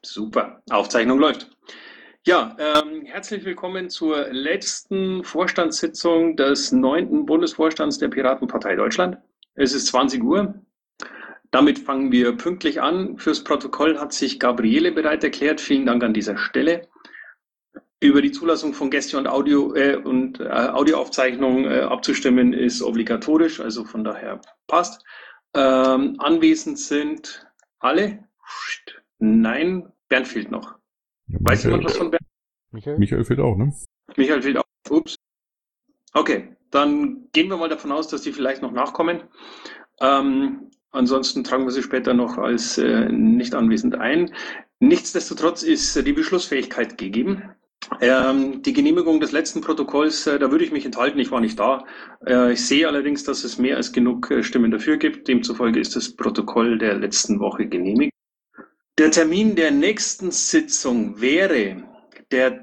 Super, Aufzeichnung läuft. Ja, herzlich willkommen zur letzten Vorstandssitzung des 9. Bundesvorstands der Piratenpartei Deutschland. Es ist 20 Uhr. Damit fangen wir pünktlich an. Fürs Protokoll hat sich Gabriele bereit erklärt. Vielen Dank an dieser Stelle. Über die Zulassung von Gäste und Audioaufzeichnungen abzustimmen ist obligatorisch, also von daher passt. Anwesend sind alle? Nein, Bernd fehlt noch. Ja, Weiß jemand was von Bernd? Michael fehlt auch, ne? Michael fehlt auch. Ups. Okay, dann gehen wir mal davon aus, dass die vielleicht noch nachkommen. Ansonsten tragen wir sie später noch als nicht anwesend ein. Nichtsdestotrotz ist die Beschlussfähigkeit gegeben. Die Genehmigung des letzten Protokolls, da würde ich mich enthalten, ich war nicht da. Ich sehe allerdings, dass es mehr als genug Stimmen dafür gibt. Demzufolge ist das Protokoll der letzten Woche genehmigt. Der Termin der nächsten Sitzung wäre der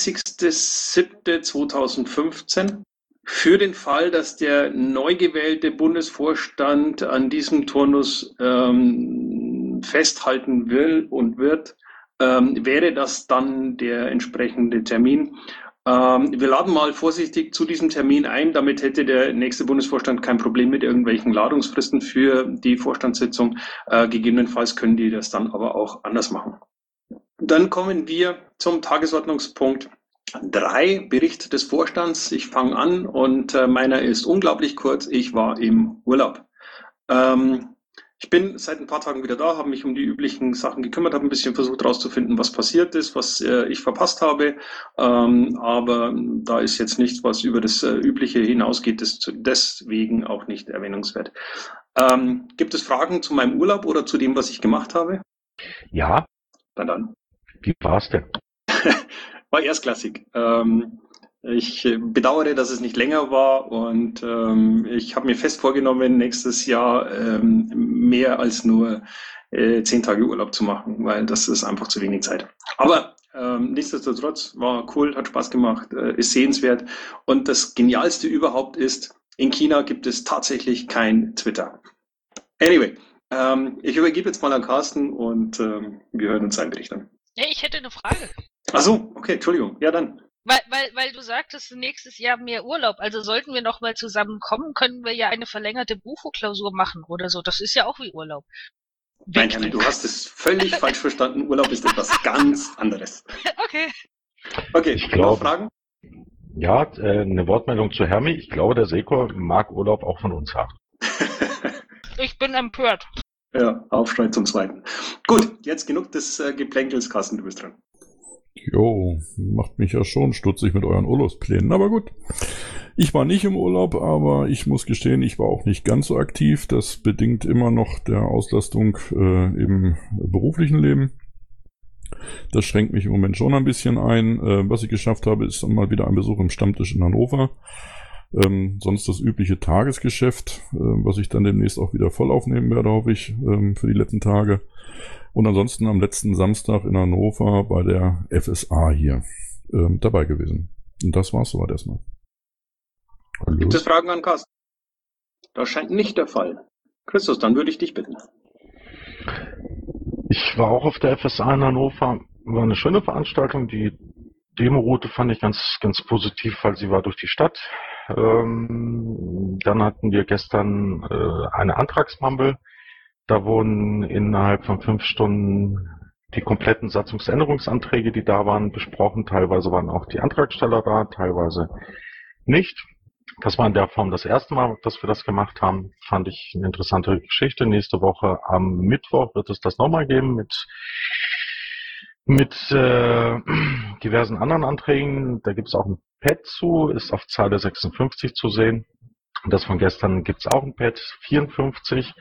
30.07.2015. Für den Fall, dass der neu gewählte Bundesvorstand an diesem Turnus festhalten will und wird, wäre das dann der entsprechende Termin. Wir laden mal vorsichtig zu diesem Termin ein, damit hätte der nächste Bundesvorstand kein Problem mit irgendwelchen Ladungsfristen für die Vorstandssitzung. Gegebenenfalls können die das dann aber auch anders machen. Dann kommen wir zum Tagesordnungspunkt 3, Bericht des Vorstands. Ich fange an und meiner ist unglaublich kurz. Ich war im Urlaub. Ich bin seit ein paar Tagen wieder da, habe mich um die üblichen Sachen gekümmert, habe ein bisschen versucht herauszufinden, was passiert ist, was ich verpasst habe. Aber da ist jetzt nichts, was über das Übliche hinausgeht, ist deswegen auch nicht erwähnungswert. Gibt es Fragen zu meinem Urlaub oder zu dem, was ich gemacht habe? Ja. Na dann. Wie war's denn? War erstklassig. Ich bedauere, dass es nicht länger war und ich habe mir fest vorgenommen, nächstes Jahr mehr als nur 10 Tage Urlaub zu machen, weil das ist einfach zu wenig Zeit. Aber nichtsdestotrotz war cool, hat Spaß gemacht, ist sehenswert und das Genialste überhaupt ist, in China gibt es tatsächlich kein Twitter. Anyway, ich übergebe jetzt mal an Carsten und wir hören uns seinen Bericht an. Ja, ich hätte eine Frage. Ach so, okay, Entschuldigung. Ja, dann. Weil du sagtest, nächstes Jahr mehr Urlaub. Also sollten wir noch mal zusammenkommen, können wir ja eine verlängerte Bufo-Klausur machen oder so. Das ist ja auch wie Urlaub. Nein, Hermi, du hast es völlig falsch verstanden. Urlaub ist etwas ganz anderes. Okay, Ich glaube, Fragen? ja, eine Wortmeldung zu Hermi. Ich glaube, der Sekor mag Urlaub auch von uns haben. Ich bin empört. Ja, Aufschrei zum Zweiten. Gut, jetzt genug des Geplänkels. Carsten, du bist dran. Jo, macht mich ja schon stutzig mit euren Urlaubsplänen, aber gut. Ich war nicht im Urlaub, aber ich muss gestehen, ich war auch nicht ganz so aktiv. Das bedingt immer noch der Auslastung im beruflichen Leben. Das schränkt mich im Moment schon ein bisschen ein. Was ich geschafft habe, ist dann mal wieder ein Besuch im Stammtisch in Hannover. Sonst das übliche Tagesgeschäft, was ich dann demnächst auch wieder voll aufnehmen werde, hoffe ich, für die letzten Tage. Und ansonsten am letzten Samstag in Hannover bei der FSA hier dabei gewesen. Und das war's soweit erstmal. Hallo. Gibt es Fragen an Carsten? Das scheint nicht der Fall. Christus, dann würde ich dich bitten. Ich war auch auf der FSA in Hannover. War eine schöne Veranstaltung. Die Demo-Route fand ich ganz, ganz positiv, weil sie war durch die Stadt. Dann hatten wir gestern eine Antragsmampel. Da wurden innerhalb von 5 Stunden die kompletten Satzungsänderungsanträge, die da waren, besprochen. Teilweise waren auch die Antragsteller da, teilweise nicht. Das war in der Form das erste Mal, dass wir das gemacht haben. Fand ich eine interessante Geschichte. Nächste Woche am Mittwoch wird es das nochmal geben mit diversen anderen Anträgen. Da gibt es auch ein Pad zu, ist auf Zeile 56 zu sehen. Das von gestern gibt es auch ein Pad 54.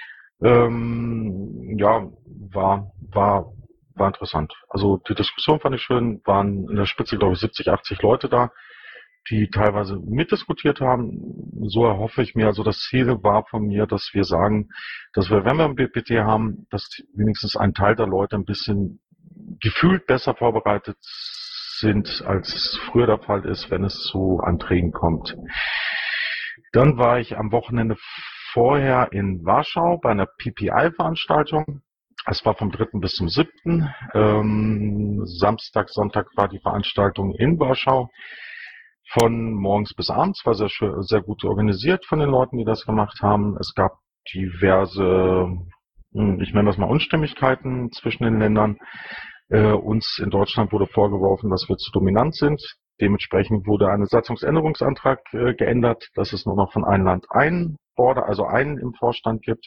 Ja, war interessant. Also die Diskussion fand ich schön, waren in der Spitze, glaube ich, 70, 80 Leute da, die teilweise mitdiskutiert haben. So erhoffe ich mir, also das Ziel war von mir, dass wir sagen, dass wir, wenn wir ein BPT haben, dass wenigstens ein Teil der Leute ein bisschen gefühlt besser vorbereitet sind, als es früher der Fall ist, wenn es zu Anträgen kommt. Dann war ich am Wochenende vorher in Warschau bei einer PPI-Veranstaltung. Es war vom 3. bis zum 7. Samstag, Sonntag war die Veranstaltung in Warschau. Von morgens bis abends, war sehr gut organisiert von den Leuten, die das gemacht haben. Es gab diverse, ich nenne das mal Unstimmigkeiten zwischen den Ländern. Uns in Deutschland wurde vorgeworfen, dass wir zu dominant sind. Dementsprechend wurde ein Satzungsänderungsantrag geändert, dass es nur noch von einem Land einen im Vorstand gibt.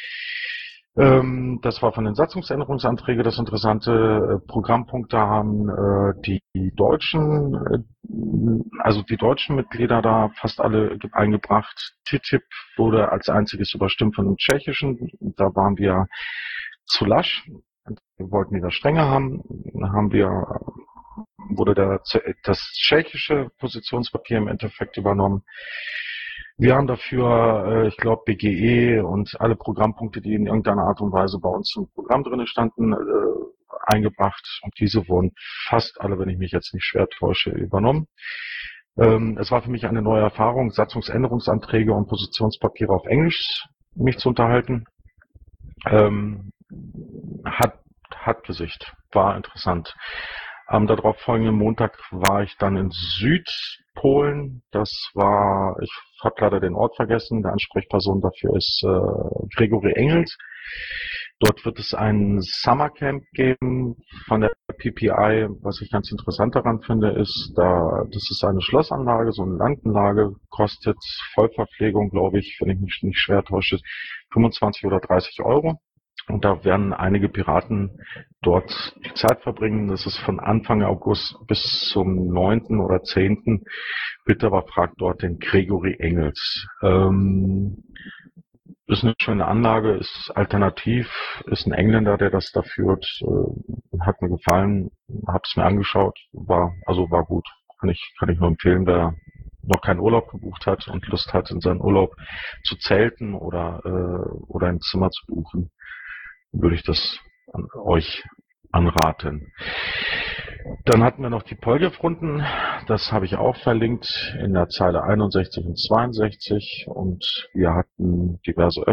Das war von den Satzungsänderungsanträgen das interessante. Programmpunkte haben die deutschen Mitglieder da fast alle eingebracht. TTIP wurde als einziges überstimmt von den tschechischen. Da waren wir zu lasch. Wir wollten wieder strenger haben. Wurde das tschechische Positionspapier im Endeffekt übernommen. Wir haben dafür, ich glaube, BGE und alle Programmpunkte, die in irgendeiner Art und Weise bei uns im Programm drin standen, eingebracht. Und diese wurden fast alle, wenn ich mich jetzt nicht schwer täusche, übernommen. Es war für mich eine neue Erfahrung, Satzungsänderungsanträge und Positionspapiere auf Englisch mich zu unterhalten. Hat Gesicht, war interessant. Am darauf folgenden Montag war ich dann in Südpolen. Ich habe leider den Ort vergessen. Der Ansprechperson dafür ist Gregory Engels. Dort wird es ein Summercamp geben von der PPI. Was ich ganz interessant daran finde, ist, das ist eine Schlossanlage, so eine Landanlage, kostet Vollverpflegung, glaube ich, wenn ich mich nicht schwer täusche, 25 oder 30 Euro. Und da werden einige Piraten dort die Zeit verbringen. Das ist von Anfang August bis zum 9. oder 10. Bitte aber fragt dort den Gregory Engels. Ist eine schöne Anlage, ist alternativ, ist ein Engländer, der das da führt. Hat mir gefallen, habe es mir angeschaut, war gut. Kann ich nur empfehlen, wer noch keinen Urlaub gebucht hat und Lust hat, in seinen Urlaub zu zelten oder ein Zimmer zu buchen, würde ich das an euch anraten. Dann hatten wir noch die Polgef-Runden, das habe ich auch verlinkt in der Zeile 61 und 62 und wir hatten diverse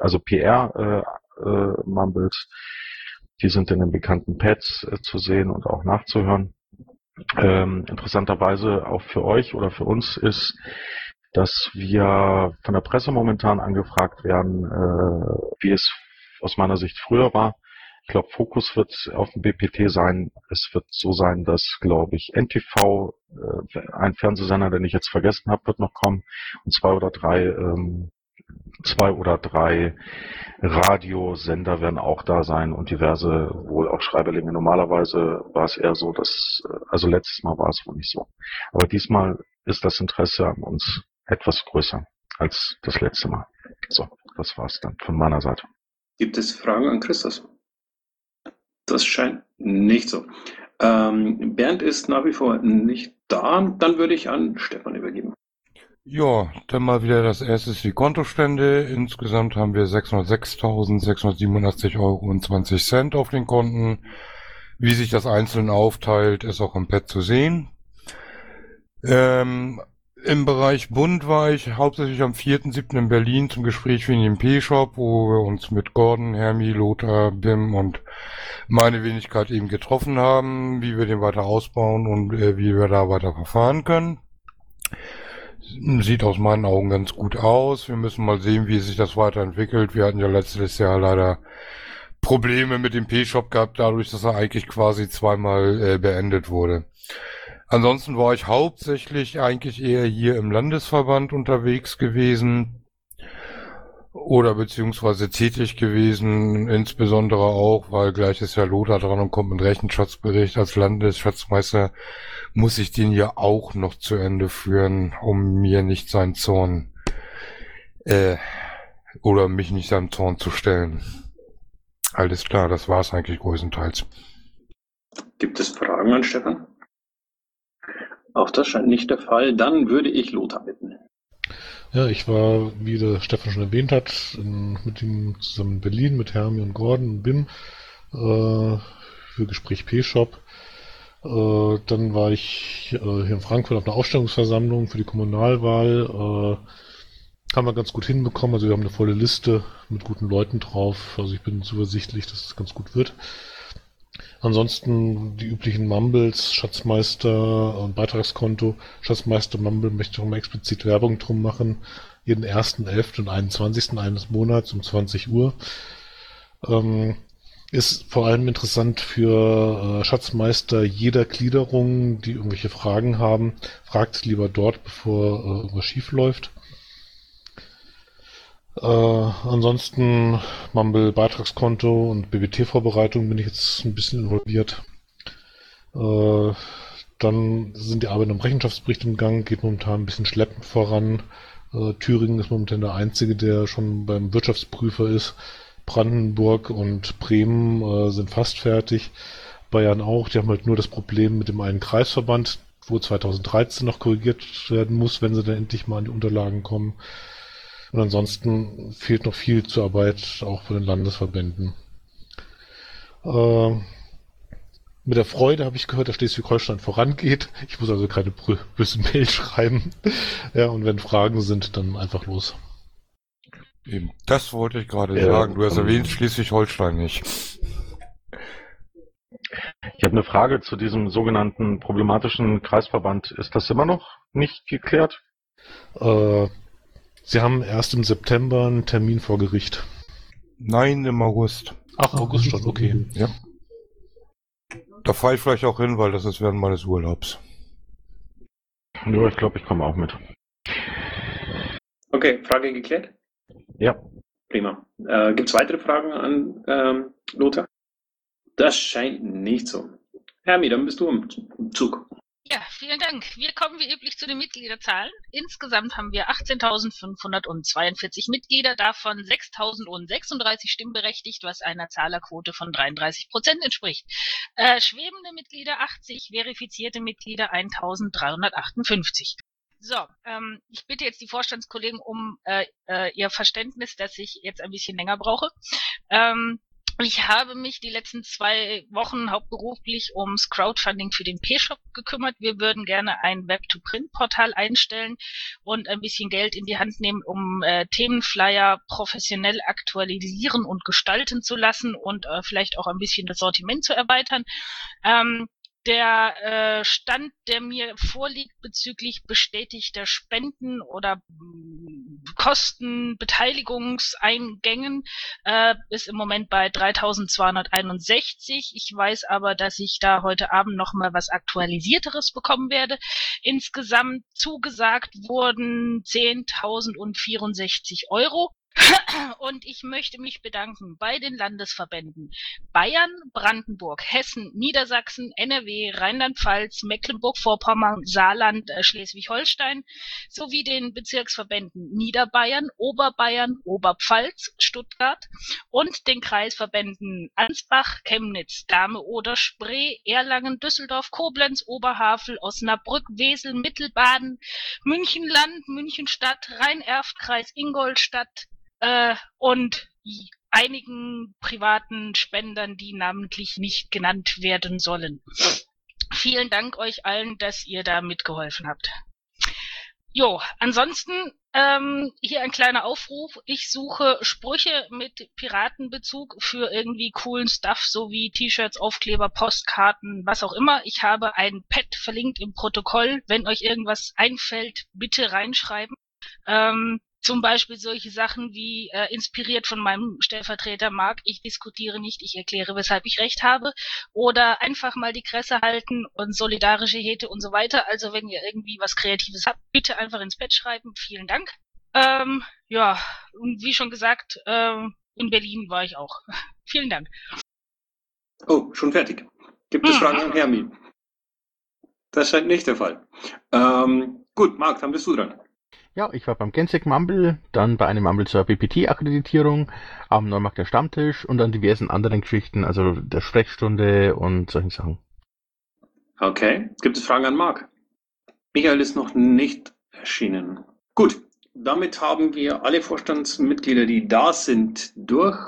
PR-Mumbles, die sind in den bekannten Pads zu sehen und auch nachzuhören. Interessanterweise auch für euch oder für uns ist, dass wir von der Presse momentan angefragt werden, wie es aus meiner Sicht früher war. Ich glaube, Fokus wird auf dem BPT sein. Es wird so sein, dass, glaube ich, NTV, ein Fernsehsender, den ich jetzt vergessen habe, wird noch kommen. Und zwei oder drei Radiosender werden auch da sein und diverse wohl auch Schreiberlinge. Normalerweise war es eher so, letztes Mal war es wohl nicht so. Aber diesmal ist das Interesse an uns etwas größer als das letzte Mal. So, das war's dann von meiner Seite. Gibt es Fragen an Christus? Das scheint nicht so. Bernd ist nach wie vor nicht da. Dann würde ich an Stefan übergeben. Ja, dann mal wieder das erste ist die Kontostände. Insgesamt haben wir 606.687,20 € auf den Konten. Wie sich das einzeln aufteilt, ist auch im Pad zu sehen. Im Bereich Bund war ich hauptsächlich am 4.7. in Berlin zum Gespräch für den P-Shop, wo wir uns mit Gordon, Hermi, Lothar, Bim und meine Wenigkeit eben getroffen haben, wie wir den weiter ausbauen und wie wir da weiter verfahren können. Sieht aus meinen Augen ganz gut aus. Wir müssen mal sehen, wie sich das weiterentwickelt. Wir hatten ja letztes Jahr leider Probleme mit dem P-Shop gehabt, dadurch, dass er eigentlich quasi zweimal beendet wurde. Ansonsten war ich hauptsächlich eigentlich eher hier im Landesverband unterwegs gewesen oder beziehungsweise tätig gewesen, insbesondere auch, weil gleich ist ja Lothar dran und kommt mit Rechenschatzbericht. Als Landesschatzmeister muss ich den ja auch noch zu Ende führen, um mir nicht seinen Zorn oder mich nicht seinem Zorn zu stellen. Alles klar, das war's eigentlich größtenteils. Gibt es Fragen an Stefan? Auch das scheint nicht der Fall. Dann würde ich Lothar bitten. Ja, ich war, wie der Stefan schon erwähnt hat, mit ihm zusammen in Berlin, mit Hermi und Gordon und Bim für Gespräch P-Shop. Dann war ich hier in Frankfurt auf einer Ausstellungsversammlung für die Kommunalwahl. haben wir ganz gut hinbekommen. Also wir haben eine volle Liste mit guten Leuten drauf. Also ich bin zuversichtlich, dass es ganz gut wird. Ansonsten die üblichen Mumbles, Schatzmeister und Beitragskonto. Schatzmeister Mumble möchte ich auch mal explizit Werbung drum machen. Jeden 1., 11. und 21. eines Monats um 20 Uhr. Ist vor allem interessant für Schatzmeister jeder Gliederung, die irgendwelche Fragen haben. Fragt lieber dort, bevor irgendwas schief läuft. Ansonsten Mumble Beitragskonto und BBT-Vorbereitung bin ich jetzt ein bisschen involviert. Dann sind die Arbeiten am Rechenschaftsbericht im Gang, geht momentan ein bisschen schleppend voran. Thüringen ist momentan der einzige, der schon beim Wirtschaftsprüfer ist. Brandenburg und Bremen sind fast fertig. Bayern auch, die haben halt nur das Problem mit dem einen Kreisverband, wo 2013 noch korrigiert werden muss, wenn sie dann endlich mal an die Unterlagen kommen. Und ansonsten fehlt noch viel zur Arbeit, auch bei den Landesverbänden. Mit der Freude habe ich gehört, dass Schleswig-Holstein vorangeht. Ich muss also keine böse Mail schreiben. Ja, und wenn Fragen sind, dann einfach los. Eben, das wollte ich gerade sagen. Du hast erwähnt Schleswig-Holstein nicht. Ich habe eine Frage zu diesem sogenannten problematischen Kreisverband. Ist das immer noch nicht geklärt? Sie haben erst im September einen Termin vor Gericht. Nein, im August. Ach, August schon, okay. Ja. Da fahre ich vielleicht auch hin, weil das ist während meines Urlaubs. Ja, ich glaube, ich komme auch mit. Okay, Frage geklärt? Ja. Prima. Gibt es weitere Fragen an Lothar? Das scheint nicht so. Hermi, dann bist du im Zug. Ja, vielen Dank. Wir kommen wie üblich zu den Mitgliederzahlen. Insgesamt haben wir 18.542 Mitglieder, davon 6.036 stimmberechtigt, was einer Zahlerquote von 33% entspricht. Schwebende Mitglieder 80, verifizierte Mitglieder 1.358. So, ich bitte jetzt die Vorstandskollegen um ihr Verständnis, dass ich jetzt ein bisschen länger brauche. Ich habe mich die letzten 2 Wochen hauptberuflich ums Crowdfunding für den P-Shop gekümmert. Wir würden gerne ein Web-to-Print-Portal einstellen und ein bisschen Geld in die Hand nehmen, um Themenflyer professionell aktualisieren und gestalten zu lassen und vielleicht auch ein bisschen das Sortiment zu erweitern. Der Stand, der mir vorliegt bezüglich bestätigter Spenden oder Kosten, Beteiligungseingängen, ist im Moment bei 3.261. Ich weiß aber, dass ich da heute Abend nochmal was Aktualisierteres bekommen werde. Insgesamt zugesagt wurden 10.064 Euro. Und ich möchte mich bedanken bei den Landesverbänden Bayern, Brandenburg, Hessen, Niedersachsen, NRW, Rheinland-Pfalz, Mecklenburg-Vorpommern, Saarland, Schleswig-Holstein sowie den Bezirksverbänden Niederbayern, Oberbayern, Oberpfalz, Stuttgart und den Kreisverbänden Ansbach, Chemnitz, Dahme oder Spree, Erlangen, Düsseldorf, Koblenz, Oberhavel, Osnabrück, Wesel, Mittelbaden, Münchenland, Münchenstadt, Rhein-Erft-Kreis, Ingolstadt, und einigen privaten Spendern, die namentlich nicht genannt werden sollen. Vielen Dank euch allen, dass ihr da mitgeholfen habt. Jo, ansonsten hier ein kleiner Aufruf. Ich suche Sprüche mit Piratenbezug für irgendwie coolen Stuff, so wie T-Shirts, Aufkleber, Postkarten, was auch immer. Ich habe ein Pad verlinkt im Protokoll. Wenn euch irgendwas einfällt, bitte reinschreiben. Zum Beispiel solche Sachen wie inspiriert von meinem Stellvertreter Marc, ich diskutiere nicht, ich erkläre, weshalb ich recht habe. Oder einfach mal die Kresse halten und solidarische Hete und so weiter. Also wenn ihr irgendwie was Kreatives habt, bitte einfach ins Pad schreiben. Vielen Dank. Ja, und wie schon gesagt, in Berlin war ich auch. Vielen Dank. Oh, schon fertig. Gibt es Fragen an Hermi? Das scheint nicht der Fall. Gut, Marc, dann bist du dran. Ja, ich war beim Gensec Mumble, dann bei einem Mumble zur BPT-Akkreditierung, am Neumarkt der Stammtisch und an diversen anderen Geschichten, also der Sprechstunde und solchen Sachen. Okay, gibt es Fragen an Marc? Michael ist noch nicht erschienen. Gut, damit haben wir alle Vorstandsmitglieder, die da sind, durch.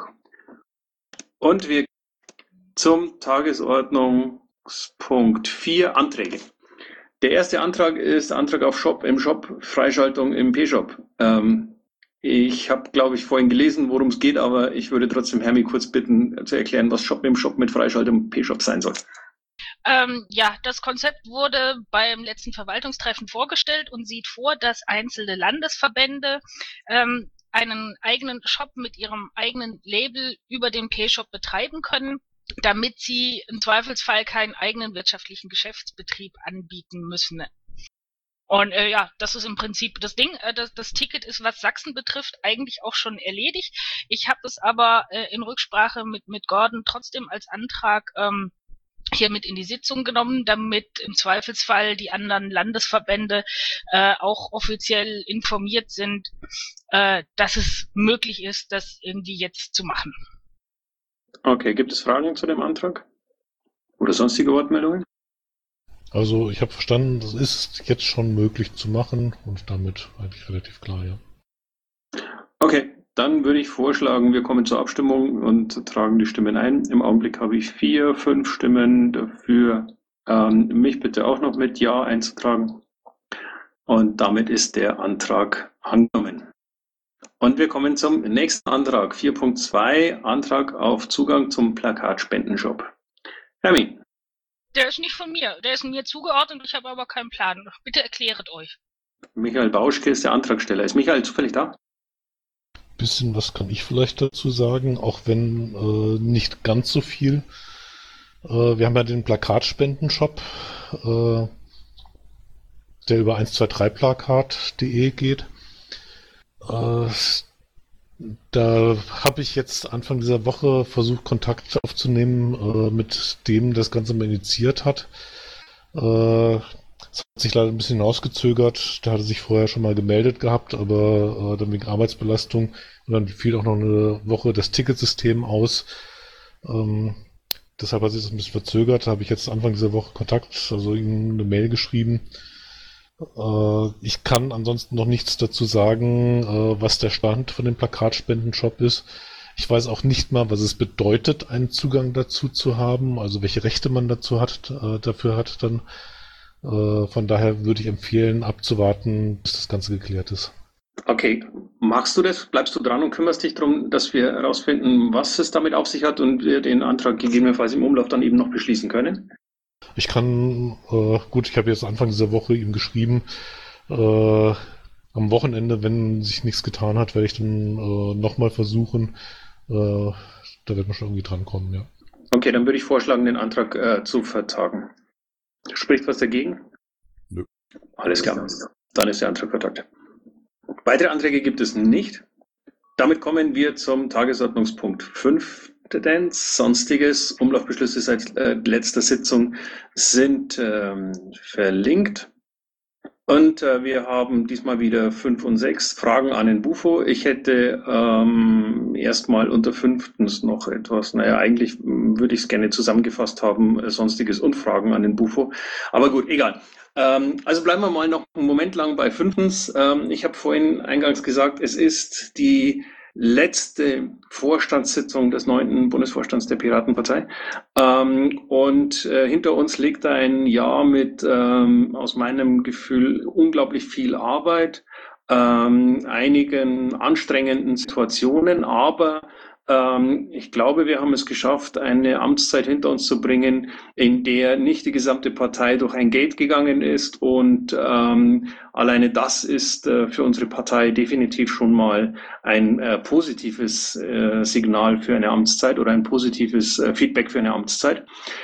Und wir zum Tagesordnungspunkt 4, Anträge. Der erste Antrag ist Antrag auf Shop im Shop, Freischaltung im P-Shop. Ich habe, glaube ich, vorhin gelesen, worum es geht, aber ich würde trotzdem Hermi kurz bitten, zu erklären, was Shop im Shop mit Freischaltung P-Shop sein soll. Ja, das Konzept wurde beim letzten Verwaltungstreffen vorgestellt und sieht vor, dass einzelne Landesverbände einen eigenen Shop mit ihrem eigenen Label über den P-Shop betreiben können, damit sie im Zweifelsfall keinen eigenen wirtschaftlichen Geschäftsbetrieb anbieten müssen. Und ja, das ist im Prinzip das Ding. Das Ticket ist, was Sachsen betrifft, eigentlich auch schon erledigt. Ich habe es aber in Rücksprache mit Gordon trotzdem als Antrag hier mit in die Sitzung genommen, damit im Zweifelsfall die anderen Landesverbände auch offiziell informiert sind, dass es möglich ist, das irgendwie jetzt zu machen. Okay, gibt es Fragen zu dem Antrag? Oder sonstige Wortmeldungen? Also ich habe verstanden, das ist jetzt schon möglich zu machen und damit eigentlich relativ klar, ja. Okay, dann würde ich vorschlagen, wir kommen zur Abstimmung und tragen die Stimmen ein. Im Augenblick habe ich 4, 5 Stimmen dafür, mich bitte auch noch mit Ja einzutragen. Und damit ist der Antrag angenommen. Und wir kommen zum nächsten Antrag, 4.2, Antrag auf Zugang zum Plakatspendenshop. Hermi. Der ist nicht von mir, der ist mir zugeordnet, ich habe aber keinen Plan. Bitte erkläret euch. Michael Bauschke ist der Antragsteller. Ist Michael zufällig da? Bisschen was kann ich vielleicht dazu sagen, auch wenn nicht ganz so viel. Wir haben ja den Plakatspendenshop, der über 123plakat.de geht. Da habe ich jetzt Anfang dieser Woche versucht, Kontakt aufzunehmen mit dem das Ganze mal initiiert hat. Es hat sich leider ein bisschen hinausgezögert. Der hatte sich vorher schon mal gemeldet gehabt, aber dann wegen Arbeitsbelastung. Und dann fiel auch noch eine Woche das Ticketsystem aus. Deshalb hat sich das ein bisschen verzögert. Da habe ich jetzt Anfang dieser Woche Kontakt, also ihm eine Mail geschrieben. Ich kann ansonsten noch nichts dazu sagen, was der Stand von dem Plakatspendenshop ist. Ich weiß auch nicht mal, was es bedeutet, einen Zugang dazu zu haben, also welche Rechte man dazu hat, dafür hat dann. Von daher würde ich empfehlen, abzuwarten, bis das Ganze geklärt ist. Okay, magst du das? Bleibst du dran und kümmerst dich darum, dass wir herausfinden, was es damit auf sich hat und wir den Antrag gegebenenfalls im Umlauf dann eben noch beschließen können? Ich kann, gut, ich habe jetzt Anfang dieser Woche ihm geschrieben, am Wochenende, wenn sich nichts getan hat, werde ich dann nochmal versuchen. Da wird man schon irgendwie drankommen, ja. Okay, dann würde ich vorschlagen, den Antrag zu vertagen. Spricht was dagegen? Nö. Alles klar, dann ist der Antrag vertagt. Weitere Anträge gibt es nicht. Damit kommen wir zum Tagesordnungspunkt 5. Sonstiges. Umlaufbeschlüsse seit letzter Sitzung sind verlinkt. Und wir haben diesmal wieder 5 und 6 Fragen an den Bufo. Ich hätte erstmal unter 5. noch etwas, eigentlich würde ich es gerne zusammengefasst haben, Sonstiges und Fragen an den Bufo. Aber gut, egal. Also bleiben wir mal noch einen Moment lang bei 5. Ich habe vorhin eingangs gesagt, es ist die letzte Vorstandssitzung des 9. Bundesvorstands der Piratenpartei. Und hinter uns liegt ein Jahr mit, aus meinem Gefühl, unglaublich viel Arbeit, einigen anstrengenden Situationen, aber ich glaube, wir haben es geschafft, eine Amtszeit hinter uns zu bringen, in der nicht die gesamte Partei durch ein Gate gegangen ist und alleine das ist für unsere Partei definitiv schon mal ein positives Signal für eine Amtszeit oder ein positives Feedback für eine Amtszeit.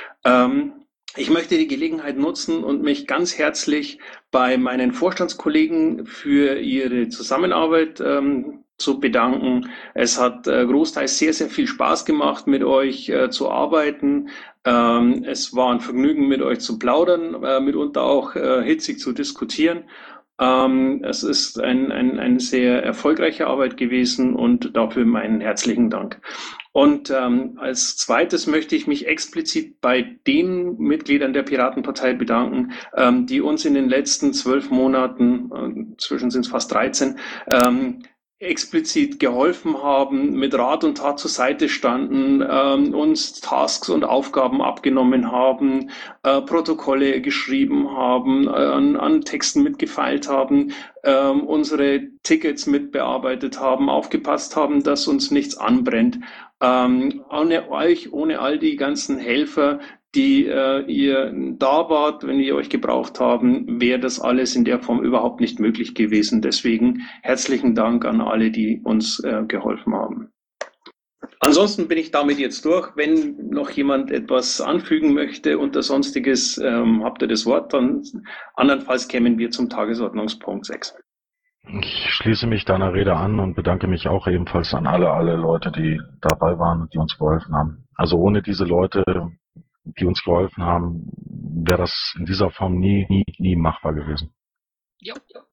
Ich möchte die Gelegenheit nutzen und mich ganz herzlich bei meinen Vorstandskollegen für ihre Zusammenarbeit zu bedanken. Es hat großteils sehr, sehr viel Spaß gemacht, mit euch zu arbeiten. Es war ein Vergnügen, mit euch zu plaudern, mitunter auch hitzig zu diskutieren. Es ist eine sehr erfolgreiche Arbeit gewesen und dafür meinen herzlichen Dank. Und als zweites möchte ich mich explizit bei den Mitgliedern der Piratenpartei bedanken, die uns in den letzten 12 Monaten, inzwischen sind es fast 13, explizit geholfen haben, mit Rat und Tat zur Seite standen, uns Tasks und Aufgaben abgenommen haben, Protokolle geschrieben haben, an Texten mitgefeilt haben, unsere Tickets mitbearbeitet haben, aufgepasst haben, dass uns nichts anbrennt. Ohne euch, ohne all die ganzen Helfer, die ihr da wart, wenn wir euch gebraucht haben, wäre das alles in der Form überhaupt nicht möglich gewesen. Deswegen herzlichen Dank an alle, die uns geholfen haben. Ansonsten bin ich damit jetzt durch. Wenn noch jemand etwas anfügen möchte unter Sonstiges, habt ihr das Wort, dann andernfalls kämen wir zum Tagesordnungspunkt 6. Ich schließe mich deiner Rede an und bedanke mich auch ebenfalls an alle Leute, die dabei waren und die uns geholfen haben. Also ohne diese Leute, die uns geholfen haben, wäre das in dieser Form nie machbar gewesen. Ja.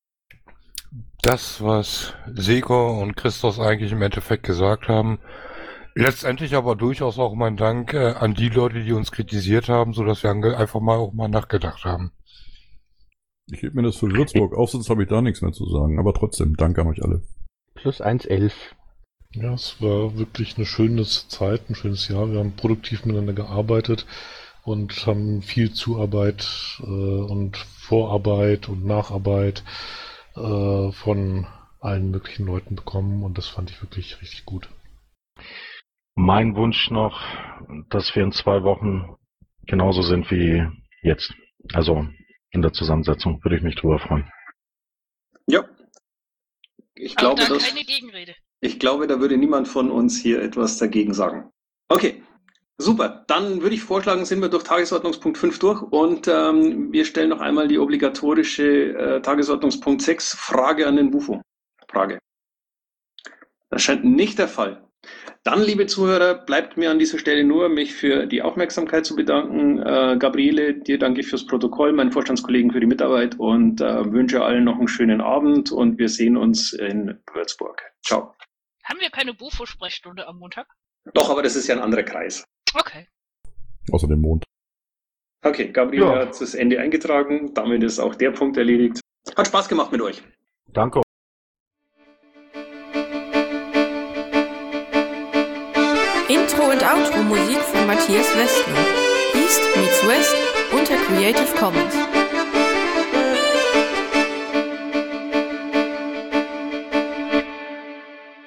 Das, was Segor und Christos eigentlich im Endeffekt gesagt haben, letztendlich aber durchaus auch mein Dank an die Leute, die uns kritisiert haben, sodass wir einfach auch mal nachgedacht haben. Ich gebe mir das für Würzburg auf, sonst habe ich da nichts mehr zu sagen. Aber trotzdem, danke an euch alle. Plus 1,11. Ja, es war wirklich eine schöne Zeit, ein schönes Jahr. Wir haben produktiv miteinander gearbeitet und haben viel Zuarbeit und Vorarbeit und Nacharbeit von allen möglichen Leuten bekommen und das fand ich wirklich richtig gut. Mein Wunsch noch, dass wir in 2 Wochen genauso sind wie jetzt. Also in der Zusammensetzung würde ich mich drüber freuen. Ja. Ich glaube, keine Gegenrede. Ich glaube, da würde niemand von uns hier etwas dagegen sagen. Okay, super. Dann würde ich vorschlagen, sind wir durch Tagesordnungspunkt 5 durch und wir stellen noch einmal die obligatorische Tagesordnungspunkt 6 Frage an den Bufo. Frage. Das scheint nicht der Fall. Dann, liebe Zuhörer, bleibt mir an dieser Stelle nur, mich für die Aufmerksamkeit zu bedanken. Gabriele, dir danke ich fürs Protokoll, meinen Vorstandskollegen für die Mitarbeit und wünsche allen noch einen schönen Abend und wir sehen uns in Würzburg. Ciao. Haben wir keine Bufo-Sprechstunde am Montag? Doch, aber das ist ja ein anderer Kreis. Okay. Außer dem Mond. Okay, Gabriele hat das Ende eingetragen, damit ist auch der Punkt erledigt. Hat Spaß gemacht mit euch. Danke. Intro und Outro Musik von Matthias Westner. East meets West unter Creative Commons.